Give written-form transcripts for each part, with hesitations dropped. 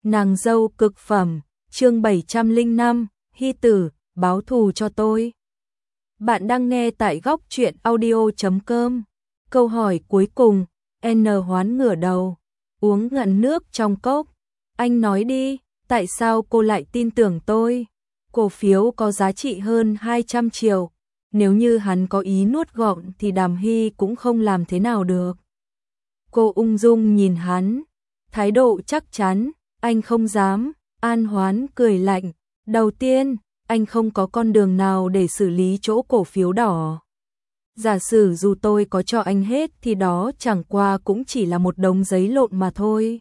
Nàng dâu cực phẩm, chương 705, Hy tử, báo thù cho tôi. Bạn đang nghe tại góc truyện audio.com. Câu hỏi cuối cùng, N Hoán ngửa đầu, uống ngụm nước trong cốc. Anh nói đi, tại sao cô lại tin tưởng tôi? Cổ phiếu có giá trị hơn 200 triệu. Nếu như hắn có ý nuốt gọn thì Đàm Hy cũng không làm thế nào được. Cô ung dung nhìn hắn, thái độ chắc chắn, anh không dám. An Hoán cười lạnh, đầu tiên, anh không có con đường nào để xử lý chỗ cổ phiếu đỏ. Giả sử dù tôi có cho anh hết thì đó chẳng qua cũng chỉ là một đống giấy lộn mà thôi.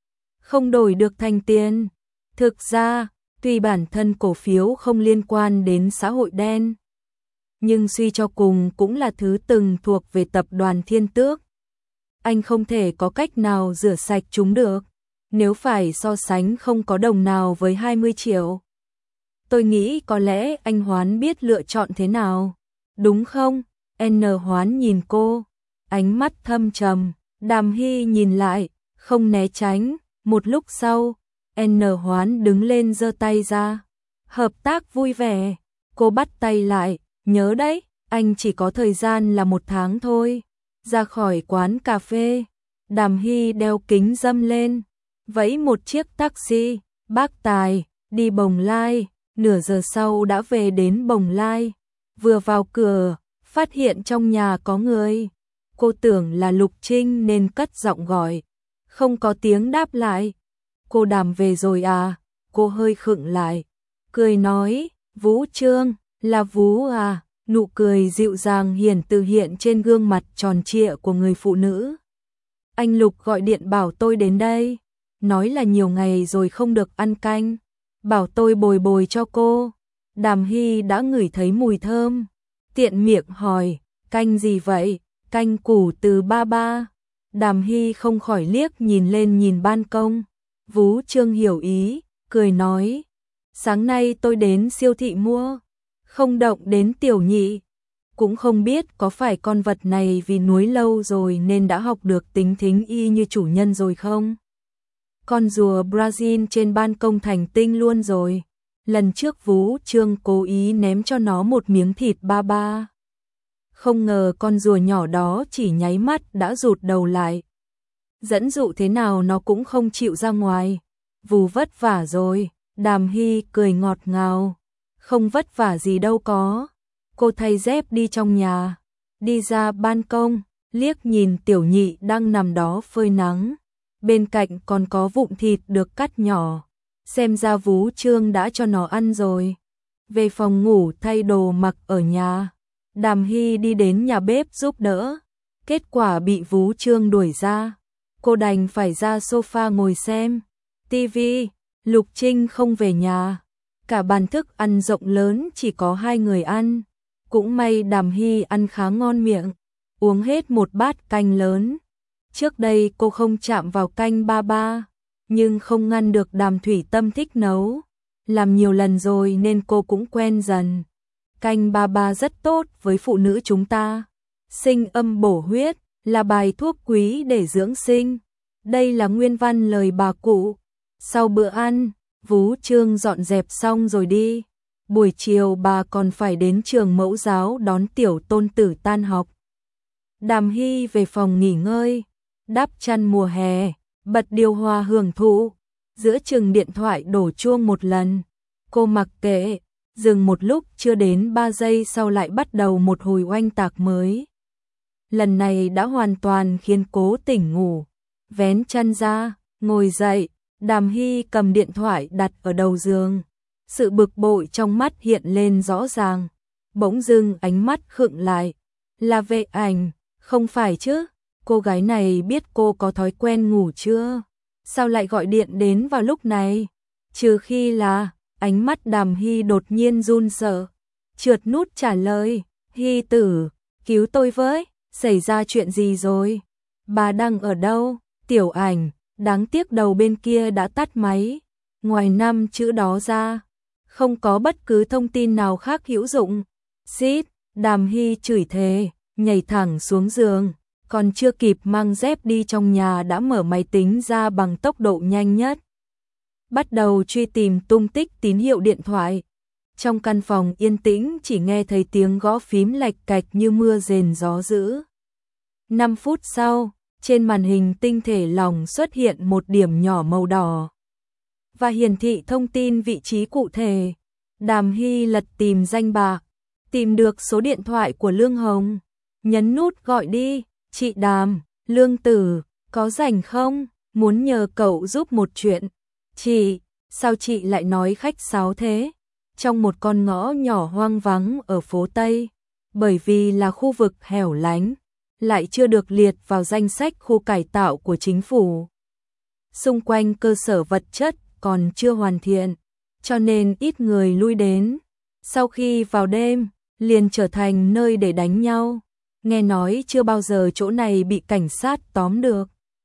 Không đổi được thành tiền. Thực ra, tuy bản thân cổ phiếu không liên quan đến xã hội đen, nhưng suy cho cùng cũng là thứ từng thuộc về tập đoàn Thiên Tước. Anh không thể có cách nào rửa sạch chúng được. Nếu phải so sánh không có đồng nào với 20 triệu. Tôi nghĩ có lẽ anh Hoán biết lựa chọn thế nào. Đúng không? N Hoán nhìn cô, ánh mắt thâm trầm. Đàm Hy nhìn lại, không né tránh. Một lúc sau, N Hoán đứng lên giơ tay ra. Hợp tác vui vẻ. Cô bắt tay lại, nhớ đấy, anh chỉ có thời gian là 1 tháng thôi. Ra khỏi quán cà phê, Đàm Hy đeo kính râm lên, vẫy một chiếc taxi, Bác Tài, đi Bồng Lai. Nửa giờ sau đã về đến Bồng Lai. Vừa vào cửa, phát hiện trong nhà có người. Cô tưởng là Lục Trinh nên cất giọng gọi. Không có tiếng đáp lại. Cô Đàm về rồi à? Cô hơi khựng lại, cười nói, Vũ Trương, là Vũ à? Nụ cười dịu dàng hiển từ hiện trên gương mặt tròn trịa của người phụ nữ. Anh Lục gọi điện bảo tôi đến đây. Nói là nhiều ngày rồi không được ăn canh. Bảo tôi bồi bồi cho cô. Đàm Hy đã ngửi thấy mùi thơm. Tiện miệng hỏi, canh gì vậy? Canh củ từ ba ba. Đàm Hy không khỏi liếc nhìn lên nhìn ban công. Vũ Trương hiểu ý, cười nói, sáng nay tôi đến siêu thị mua. Không động đến Tiểu Nhị. Cũng không biết có phải con vật này vì nuối lâu rồi nên đã học được tính thính y như chủ nhân rồi không? Con rùa Brazil trên ban công thành tinh luôn rồi. Lần trước Vũ Trương cố ý ném cho nó một miếng thịt ba ba. Không ngờ con rùa nhỏ đó chỉ nháy mắt đã rụt đầu lại. Dẫn dụ thế nào nó cũng không chịu ra ngoài. Vù vất vả rồi. Đàm Hy cười ngọt ngào. Không vất vả gì đâu có. Cô thay dép đi trong nhà, đi ra ban công, liếc nhìn Tiểu Nhị đang nằm đó phơi nắng. Bên cạnh còn có vụn thịt được cắt nhỏ. Xem ra Vũ Trương đã cho nó ăn rồi. Về phòng ngủ thay đồ mặc ở nhà. Đàm Hy đi đến nhà bếp giúp đỡ. Kết quả bị Vũ Trương đuổi ra. Cô đành phải ra sofa ngồi xem tivi. Lục Trinh không về nhà. Cả bàn thức ăn rộng lớn chỉ có 2 người ăn. Cũng may Đàm Hy ăn khá ngon miệng, uống hết một bát canh lớn. Trước đây cô không chạm vào canh ba ba, nhưng không ngăn được Đàm Thủy Tâm thích nấu. Làm nhiều lần rồi nên cô cũng quen dần. Canh ba ba rất tốt với phụ nữ chúng ta. Sinh âm bổ huyết, là bài thuốc quý để dưỡng sinh. Đây là nguyên văn lời bà cụ. Sau bữa ăn, Vũ Trương dọn dẹp xong rồi đi. Buổi chiều bà còn phải đến trường mẫu giáo đón tiểu tôn tử tan học. Đàm Hy về phòng nghỉ ngơi, đắp chăn mùa hè, bật điều hòa hưởng thụ. Giữa chừng điện thoại đổ chuông một lần. Cô mặc kệ, dừng một lúc chưa đến 3 giây sau lại bắt đầu một hồi oanh tạc mới. Lần này đã hoàn toàn khiến cô tỉnh ngủ. Vén chăn ra, ngồi dậy, Đàm Hy cầm điện thoại đặt ở đầu giường. Sự bực bội trong mắt hiện lên rõ ràng. Bỗng dưng ánh mắt khựng lại. Là Vệ Ảnh, không phải chứ? Cô gái này biết cô có thói quen ngủ chưa? Sao lại gọi điện đến vào lúc này? Trừ khi là, ánh mắt Đàm Hy đột nhiên run sợ. Trượt nút trả lời, Hy tử, cứu tôi với, xảy ra chuyện gì rồi? Bà đang ở đâu? Tiểu Ảnh, đáng tiếc đầu bên kia đã tắt máy. Ngoài 5 chữ đó ra, không có bất cứ thông tin nào khác hữu dụng. Xít, Đàm Hy chửi thề, nhảy thẳng xuống giường, còn chưa kịp mang dép đi trong nhà đã mở máy tính ra bằng tốc độ nhanh nhất. bắt đầu truy tìm tung tích tín hiệu điện thoại. Trong căn phòng yên tĩnh chỉ nghe thấy tiếng gõ phím lạch cạch như mưa rền gió dữ. 5 phút sau, trên màn hình tinh thể lỏng xuất hiện một điểm nhỏ màu đỏ và hiển thị thông tin vị trí cụ thể. Đàm Hy lật tìm danh bạ, tìm được số điện thoại của Lương Hồng, nhấn nút gọi đi. Chị Đàm, Lương Tử, có rảnh không? Muốn nhờ cậu giúp một chuyện. Chị, sao chị lại nói khách sáo thế? Trong một con ngõ nhỏ hoang vắng ở phố Tây, bởi vì là khu vực hẻo lánh, lại chưa được liệt vào danh sách khu cải tạo của chính phủ. Xung quanh cơ sở vật chất còn chưa hoàn thiện, cho nên ít người lui đến. Sau khi vào đêm, liền trở thành nơi để đánh nhau. Nghe nói chưa bao giờ chỗ này bị cảnh sát tóm được.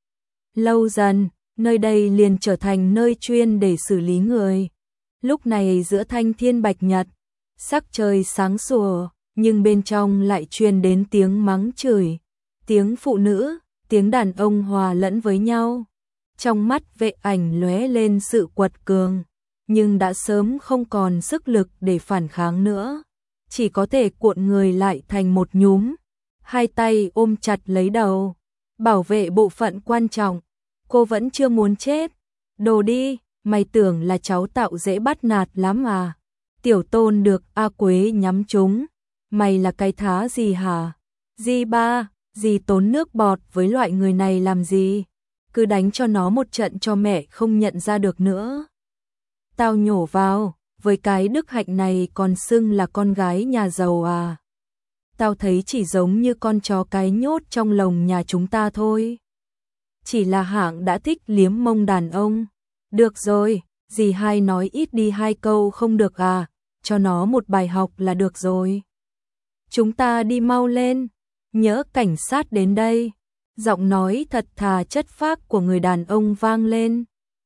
Lâu dần, nơi đây liền trở thành nơi chuyên để xử lý người. Lúc này giữa thanh thiên bạch nhật, sắc trời sáng sủa, nhưng bên trong lại truyền đến tiếng mắng chửi, tiếng phụ nữ, tiếng đàn ông hòa lẫn với nhau. Trong mắt Vệ Ảnh lóe lên sự quật cường, nhưng đã sớm không còn sức lực để phản kháng nữa, chỉ có thể cuộn người lại thành một nhúm, hai tay ôm chặt lấy đầu, bảo vệ bộ phận quan trọng. Cô vẫn chưa muốn chết. Đồ đi, mày tưởng là cháu tạo dễ bắt nạt lắm à? Tiểu Tôn được A Quế nhắm trúng. Mày là cái thá gì hả? Di ba, dì tốn nước bọt với loại người này làm gì? Cứ đánh cho nó một trận cho mẹ không nhận ra được nữa. Tao nhổ vào, với cái đức hạnh này còn xưng là con gái nhà giàu à? Tao thấy chỉ giống như con chó cái nhốt trong lồng nhà chúng ta thôi. Chỉ là hạng đã thích liếm mông đàn ông. Được rồi, dì hai nói ít đi 2 câu không được à, cho nó một bài học là được rồi. Chúng ta đi mau lên, nhớ cảnh sát đến đây. Giọng nói thật thà chất phác của người đàn ông vang lên.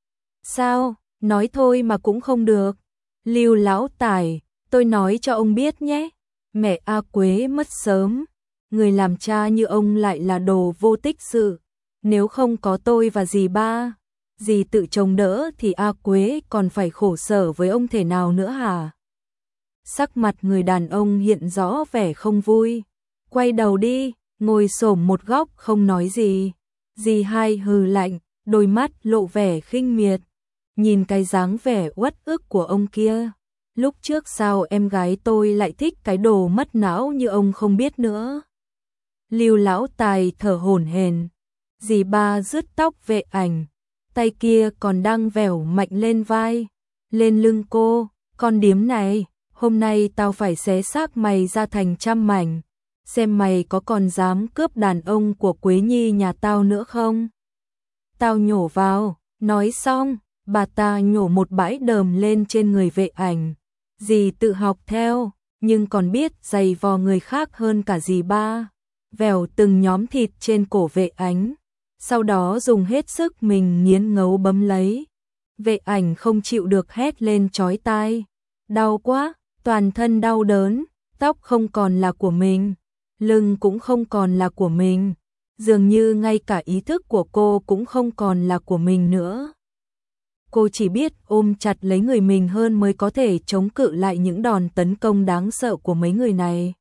Sao, nói thôi mà cũng không được. Lưu lão Tài, tôi nói cho ông biết nhé. Mẹ A Quế mất sớm, người làm cha như ông lại là đồ vô tích sự. Nếu không có tôi và dì ba, dì tự chống đỡ thì A Quế còn phải khổ sở với ông thể nào nữa hả? Sắc mặt người đàn ông hiện rõ vẻ không vui. Quay đầu đi, ngồi xổm một góc không nói gì. Dì hai hừ lạnh, đôi mắt lộ vẻ khinh miệt. Nhìn cái dáng vẻ uất ức của ông kia. Lúc trước sao em gái tôi lại thích cái đồ mất não như ông không biết nữa. Lưu lão Tài thở hổn hển. Dì ba rứt tóc Vệ Ảnh, tay kia còn đang vẻo mạnh lên vai, lên lưng cô. Con điếm này, hôm nay tao phải xé xác mày ra thành trăm mảnh, xem mày có còn dám cướp đàn ông của Quế Nhi nhà tao nữa không. Tao nhổ vào. Nói xong, bà ta nhổ một bãi đờm lên trên người Vệ Ảnh. Dì tự học theo, nhưng còn biết giày vò người khác hơn cả dì ba. Vèo từng nhóm thịt trên cổ Vệ Ảnh, sau đó dùng hết sức mình nghiến ngấu bấm lấy. Vệ Ảnh không chịu được hét lên chói tai. Đau quá, toàn thân đau đớn, tóc không còn là của mình, lưng cũng không còn là của mình, dường như ngay cả ý thức của cô cũng không còn là của mình nữa. Cô chỉ biết ôm chặt lấy người mình hơn mới có thể chống cự lại những đòn tấn công đáng sợ của mấy người này.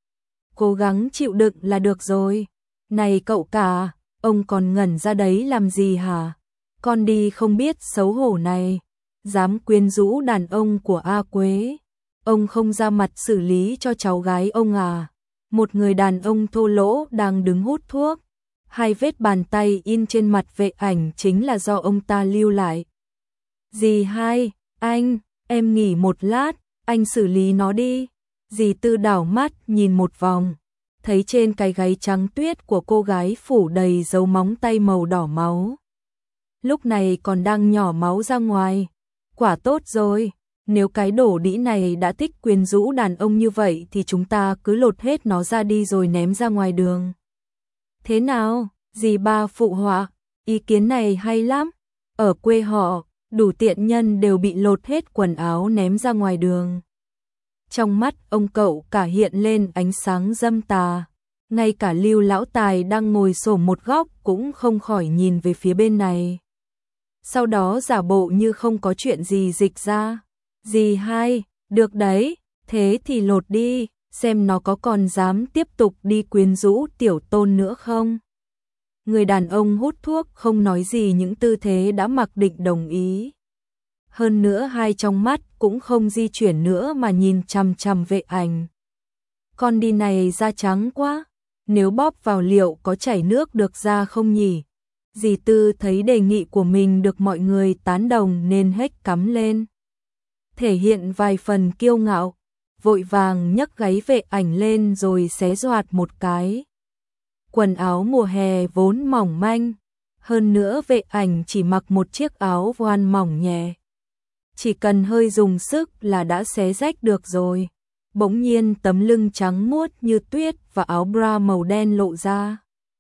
Cố gắng chịu đựng là được rồi. Này cậu cả, ông còn ngẩn ra đấy làm gì hả? Con đi không biết xấu hổ này, dám quyến rũ đàn ông của A Quế. Ông không ra mặt xử lý cho cháu gái ông à? Một người đàn ông thô lỗ đang đứng hút thuốc. 2 vết bàn tay in trên mặt Vệ Ảnh chính là do ông ta lưu lại. Dì hai, anh, em nghỉ một lát, anh xử lý nó đi. Dì Tư đảo mắt nhìn một vòng, thấy trên cái gáy trắng tuyết của cô gái phủ đầy dấu móng tay màu đỏ máu. Lúc này còn đang nhỏ máu ra ngoài. Quả tốt rồi, nếu cái đổ đĩ này đã thích quyến rũ đàn ông như vậy thì chúng ta cứ lột hết nó ra đi rồi ném ra ngoài đường. Thế nào, dì ba phụ họa, ý kiến này hay lắm. Ở quê họ, đủ tiện nhân đều bị lột hết quần áo ném ra ngoài đường. Trong mắt ông cậu cả hiện lên ánh sáng dâm tà. Ngay cả Lưu lão Tài đang ngồi xổm một góc cũng không khỏi nhìn về phía bên này. sau đó giả bộ như không có chuyện gì dịch ra. Dì hai, được đấy, thế thì lột đi, xem nó có còn dám tiếp tục đi quyến rũ tiểu tôn nữa không. Người đàn ông hút thuốc không nói gì, những tư thế đã mặc định đồng ý. Hơn nữa hai trong mắt cũng không di chuyển nữa mà nhìn chằm chằm Vệ Ảnh. Con đi này da trắng quá, nếu bóp vào liệu có chảy nước được ra không nhỉ? Dì Tư thấy đề nghị của mình được mọi người tán đồng nên hếch cắm lên. Thể hiện vài phần kiêu ngạo, vội vàng nhấc gáy Vệ Ảnh lên rồi xé doạt một cái. Quần áo mùa hè vốn mỏng manh, hơn nữa Vệ Ảnh chỉ mặc một chiếc áo voan mỏng nhẹ. Chỉ cần hơi dùng sức là đã xé rách được rồi. Bỗng nhiên tấm lưng trắng muốt như tuyết và áo bra màu đen lộ ra.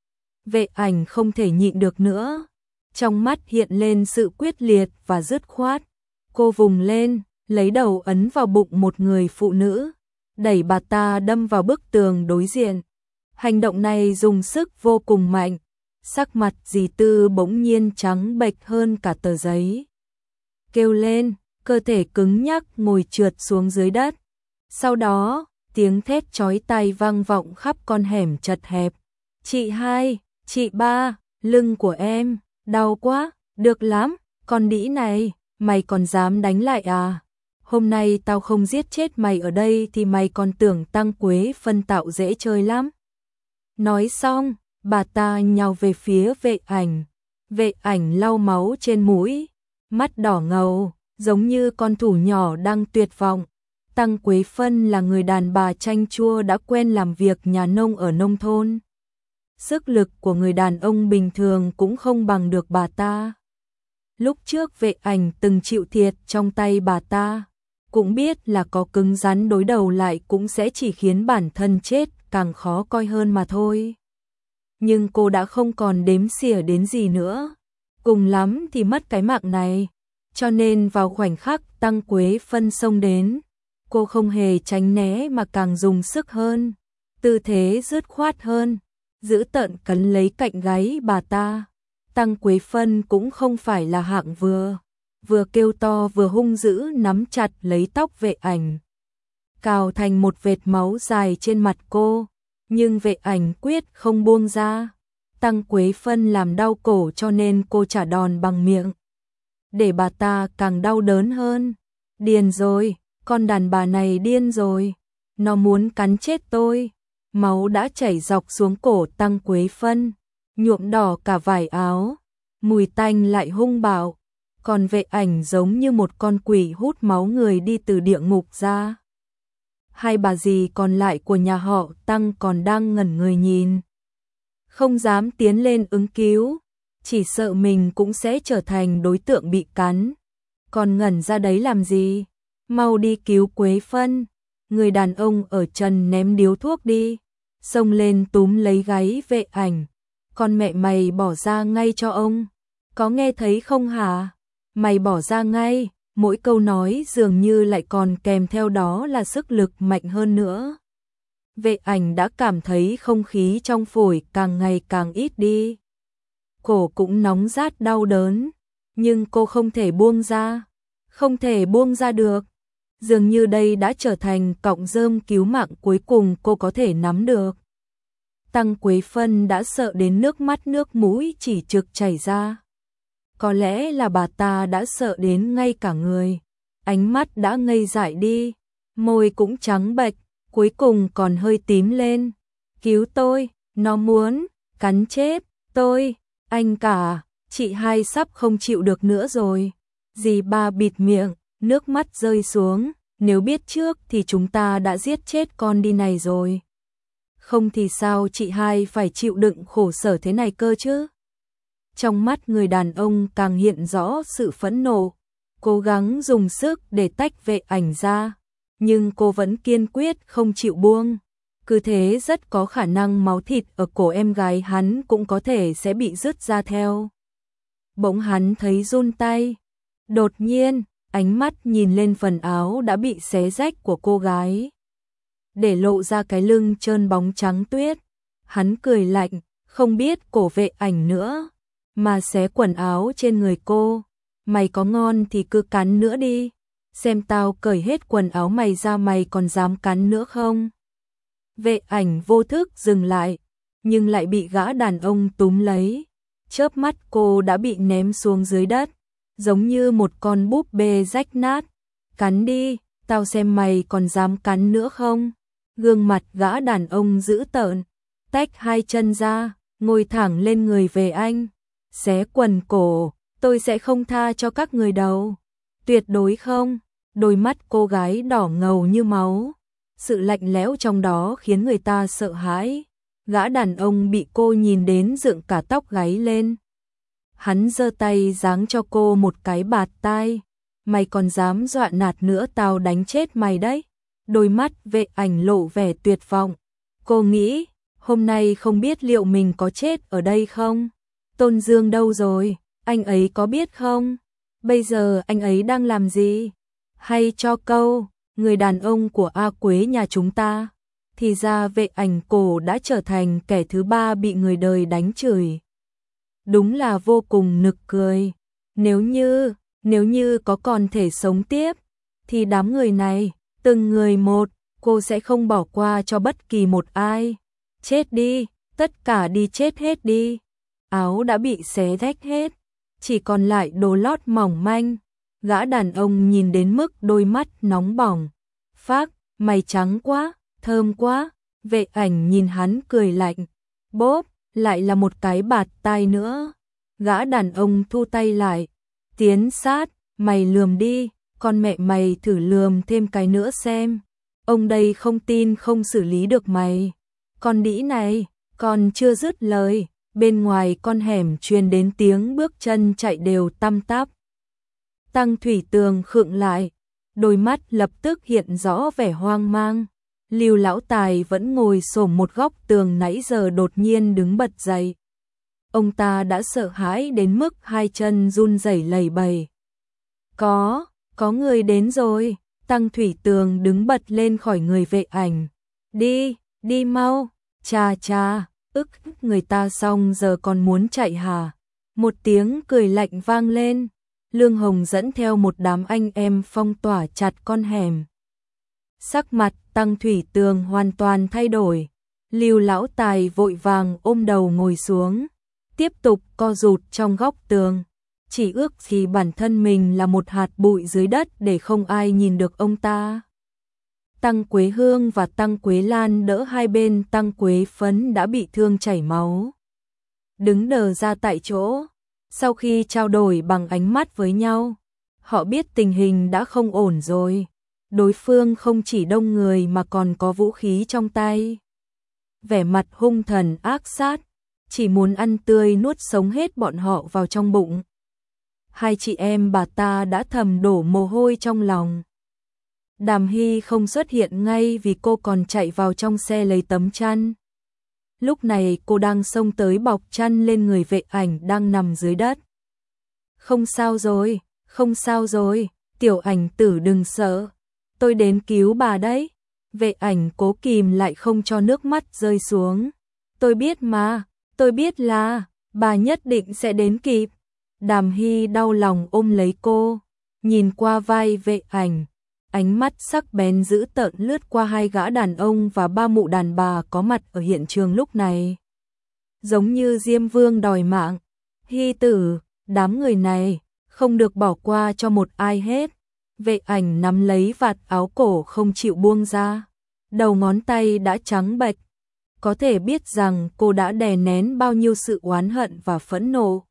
Vệ Ảnh không thể nhịn được nữa. Trong mắt hiện lên sự quyết liệt và dứt khoát. Cô vùng lên, lấy đầu ấn vào bụng một người phụ nữ, đẩy bà ta đâm vào bức tường đối diện. Hành động này dùng sức vô cùng mạnh. Sắc mặt dì Tư bỗng nhiên trắng bệch hơn cả tờ giấy. Kêu lên, cơ thể cứng nhắc ngồi trượt xuống dưới đất. Sau đó, tiếng thét chói tai vang vọng khắp con hẻm chật hẹp. Chị hai, chị ba, lưng của em, đau quá, được lắm, con đĩ này, mày còn dám đánh lại à? Hôm nay tao không giết chết mày ở đây thì mày còn tưởng Tăng Quế phân tạo dễ chơi lắm. Nói xong, bà ta nhào về phía Vệ Ảnh. Vệ Ảnh lau máu trên mũi, mắt đỏ ngầu, giống như con thú nhỏ đang tuyệt vọng. Tăng Quế Phân là người đàn bà chanh chua đã quen làm việc nhà nông ở nông thôn. Sức lực của người đàn ông bình thường cũng không bằng được bà ta. Lúc trước Vệ Ảnh từng chịu thiệt trong tay bà ta, cũng biết là có cứng rắn đối đầu lại cũng sẽ chỉ khiến bản thân chết càng khó coi hơn mà thôi. Nhưng cô đã không còn đếm xỉa đến gì nữa, cùng lắm thì mất cái mạng này. Cho nên vào khoảnh khắc Tăng Quế Phân xông đến, cô không hề tránh né mà càng dùng sức hơn, tư thế dứt khoát hơn, giữ tợn cắn lấy cạnh gáy bà ta. Tăng Quế Phân cũng không phải là hạng vừa kêu to vừa hung dữ nắm chặt lấy tóc Vệ Ảnh, cào thành một vệt máu dài trên mặt cô, nhưng Vệ Ảnh quyết không buông ra. Tăng Quế Phân làm đau cổ cho nên cô trả đòn bằng miệng, để bà ta càng đau đớn hơn. Điên rồi, con đàn bà này điên rồi, nó muốn cắn chết tôi. Máu đã chảy dọc xuống cổ Tăng Quế Phân, nhuộm đỏ cả vải áo, mùi tanh lại hung bạo, còn Vệ Ảnh giống như một con quỷ hút máu người đi từ địa ngục ra. Hai bà dì còn lại của nhà họ Tăng còn đang ngẩn người nhìn, không dám tiến lên ứng cứu, chỉ sợ mình cũng sẽ trở thành đối tượng bị cắn. Còn ngẩn ra đấy làm gì? Mau đi cứu Quế Phân. Người đàn ông ở trần ném điếu thuốc đi, xông lên túm lấy gáy Vệ Ảnh. Con mẹ mày bỏ ra ngay cho ông, có nghe thấy không hả? Mày bỏ ra ngay. Mỗi câu nói dường như lại còn kèm theo đó là sức lực mạnh hơn nữa. Vệ Ảnh đã cảm thấy không khí trong phổi càng ngày càng ít đi. Cổ cũng nóng rát đau đớn, nhưng cô không thể buông ra. Không thể buông ra được. Dường như đây đã trở thành cọng rơm cứu mạng cuối cùng cô có thể nắm được. Tăng Quế Phân đã sợ đến nước mắt nước mũi chỉ trực chảy ra. Có lẽ là bà ta đã sợ đến ngay cả người, ánh mắt đã ngây dại đi, môi cũng trắng bệch, cuối cùng còn hơi tím lên. Cứu tôi, nó muốn cắn chết tôi, anh cả, chị hai sắp không chịu được nữa rồi. Dì ba bịt miệng, nước mắt rơi xuống, nếu biết trước thì chúng ta đã giết chết con đi này rồi. Không thì sao chị hai phải chịu đựng khổ sở thế này cơ chứ? Trong mắt người đàn ông càng hiện rõ sự phẫn nộ, cố gắng dùng sức để tách Vệ Ảnh ra, nhưng cô vẫn kiên quyết không chịu buông. Cứ thế rất có khả năng máu thịt ở cổ em gái hắn cũng có thể sẽ bị rứt ra theo. Bỗng hắn thấy run tay. Đột nhiên, ánh mắt nhìn lên phần áo đã bị xé rách của cô gái, để lộ ra cái lưng trơn bóng trắng tuyết. Hắn cười lạnh, không biết cổ Vệ Ảnh nữa, mà xé quần áo trên người cô, mày có ngon thì cứ cắn nữa đi. Xem tao cởi hết quần áo mày ra mày còn dám cắn nữa không? Vệ ảnh vô thức dừng lại, nhưng lại bị gã đàn ông túm lấy. Chớp mắt cô đã bị ném xuống dưới đất, giống như một con búp bê rách nát. Cắn đi, tao xem mày còn dám cắn nữa không? Gương mặt gã đàn ông dữ tợn, tách hai chân ra, ngồi thẳng lên người về anh. Xé quần cổ, tôi sẽ không tha cho các người đâu. Tuyệt đối không. Đôi mắt cô gái đỏ ngầu như máu. Sự lạnh lẽo trong đó khiến người ta sợ hãi. Gã đàn ông bị cô nhìn đến dựng cả tóc gáy lên. Hắn giơ tay giáng cho cô một cái bạt tai. Mày còn dám dọa nạt nữa tao đánh chết mày đấy. Đôi mắt Vệ ảnh lộ vẻ tuyệt vọng. Cô nghĩ, hôm nay không biết liệu mình có chết ở đây không? Tôn Dương đâu rồi? Anh ấy có biết không? Bây giờ anh ấy đang làm gì? Hay cho câu, người đàn ông của A Quế nhà chúng ta. Thì ra Vệ ảnh cổ đã trở thành kẻ thứ ba bị người đời đánh chửi. Đúng là vô cùng nực cười. Nếu như có còn thể sống tiếp, thì đám người này, từng người một, cô sẽ không bỏ qua cho bất kỳ một ai. Chết đi, tất cả đi chết hết đi. Áo đã bị xé rách hết, chỉ còn lại đồ lót mỏng manh. Gã đàn ông nhìn đến mức đôi mắt nóng bỏng. Phác, mày trắng quá, thơm quá. Vệ ảnh nhìn hắn cười lạnh. Bốp, lại là một cái bạt tai nữa. Gã đàn ông thu tay lại. Tiến sát, mày lườm đi, con mẹ mày thử lườm thêm cái nữa xem. Ông đây không tin không xử lý được mày. Con đĩ này, còn chưa dứt lời, bên ngoài con hẻm truyền đến tiếng bước chân chạy đều tăm tắp. Tăng Thủy Tường khựng lại, đôi mắt lập tức hiện rõ vẻ hoang mang. Lưu Lão Tài vẫn ngồi xổm một góc tường nãy giờ đột nhiên đứng bật dậy. Ông ta đã sợ hãi đến mức hai chân run rẩy lẩy bẩy. Có người đến rồi. Tăng Thủy Tường đứng bật lên khỏi người Vệ ảnh. Đi mau. Chà, người ta xong giờ còn muốn chạy hả? Một tiếng cười lạnh vang lên. Lương Hồng dẫn theo một đám anh em phong tỏa chặt con hẻm. Sắc mặt Tăng Thủy Tường hoàn toàn thay đổi. Lưu Lão Tài vội vàng ôm đầu ngồi xuống, tiếp tục co rụt trong góc tường, chỉ ước gì bản thân mình là một hạt bụi dưới đất để không ai nhìn được ông ta. Tăng Quế Hương và Tăng Quế Lan đỡ hai bên Tăng Quế Phấn đã bị thương chảy máu, đứng đờ ra tại chỗ. Sau khi trao đổi bằng ánh mắt với nhau, họ biết tình hình đã không ổn rồi. Đối phương không chỉ đông người mà còn có vũ khí trong tay. Vẻ mặt hung thần ác sát, chỉ muốn ăn tươi nuốt sống hết bọn họ vào trong bụng. Hai chị em bà ta đã thầm đổ mồ hôi trong lòng. Đàm Hy không xuất hiện ngay vì cô còn chạy vào trong xe lấy tấm chăn. Lúc này cô đang xông tới bọc chăn lên người Vệ ảnh đang nằm dưới đất. Không sao rồi, Tiểu Ảnh tử đừng sợ. Tôi đến cứu bà đấy. Vệ ảnh cố kìm lại không cho nước mắt rơi xuống. Tôi biết mà, tôi biết là bà nhất định sẽ đến kịp. Đàm Hy đau lòng ôm lấy cô, nhìn qua vai Vệ ảnh, ánh mắt sắc bén dữ tợn lướt qua hai gã đàn ông và ba mụ đàn bà có mặt ở hiện trường lúc này. Giống như Diêm Vương đòi mạng. Hy tử, đám người này không được bỏ qua cho một ai hết. Vệ ảnh nắm lấy vạt áo cổ không chịu buông ra, đầu ngón tay đã trắng bệch. Có thể biết rằng cô đã đè nén bao nhiêu sự oán hận và phẫn nộ.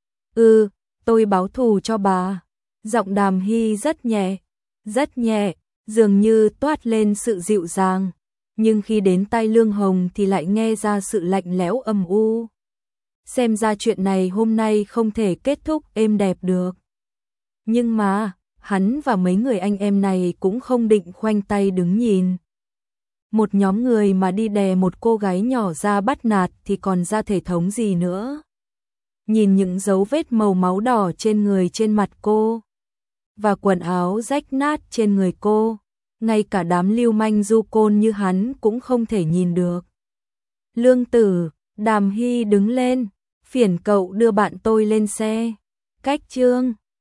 Tôi báo thù cho bà. Giọng Đàm Hy rất nhẹ, dường như toát lên sự dịu dàng, nhưng khi đến tai Lương Hồng thì lại nghe ra sự lạnh lẽo âm u. Xem ra chuyện này hôm nay không thể kết thúc êm đẹp được. Nhưng mà hắn và mấy người anh em này cũng không định khoanh tay đứng nhìn. Một nhóm người mà đi đè một cô gái nhỏ ra bắt nạt thì còn ra thể thống gì nữa. Nhìn những dấu vết màu máu đỏ trên người trên mặt cô, và quần áo rách nát trên người cô, ngay cả đám lưu manh du côn như hắn cũng không thể nhìn được. Lương tử, Đàm Hy đứng lên, phiền cậu đưa bạn tôi lên xe. Cách chương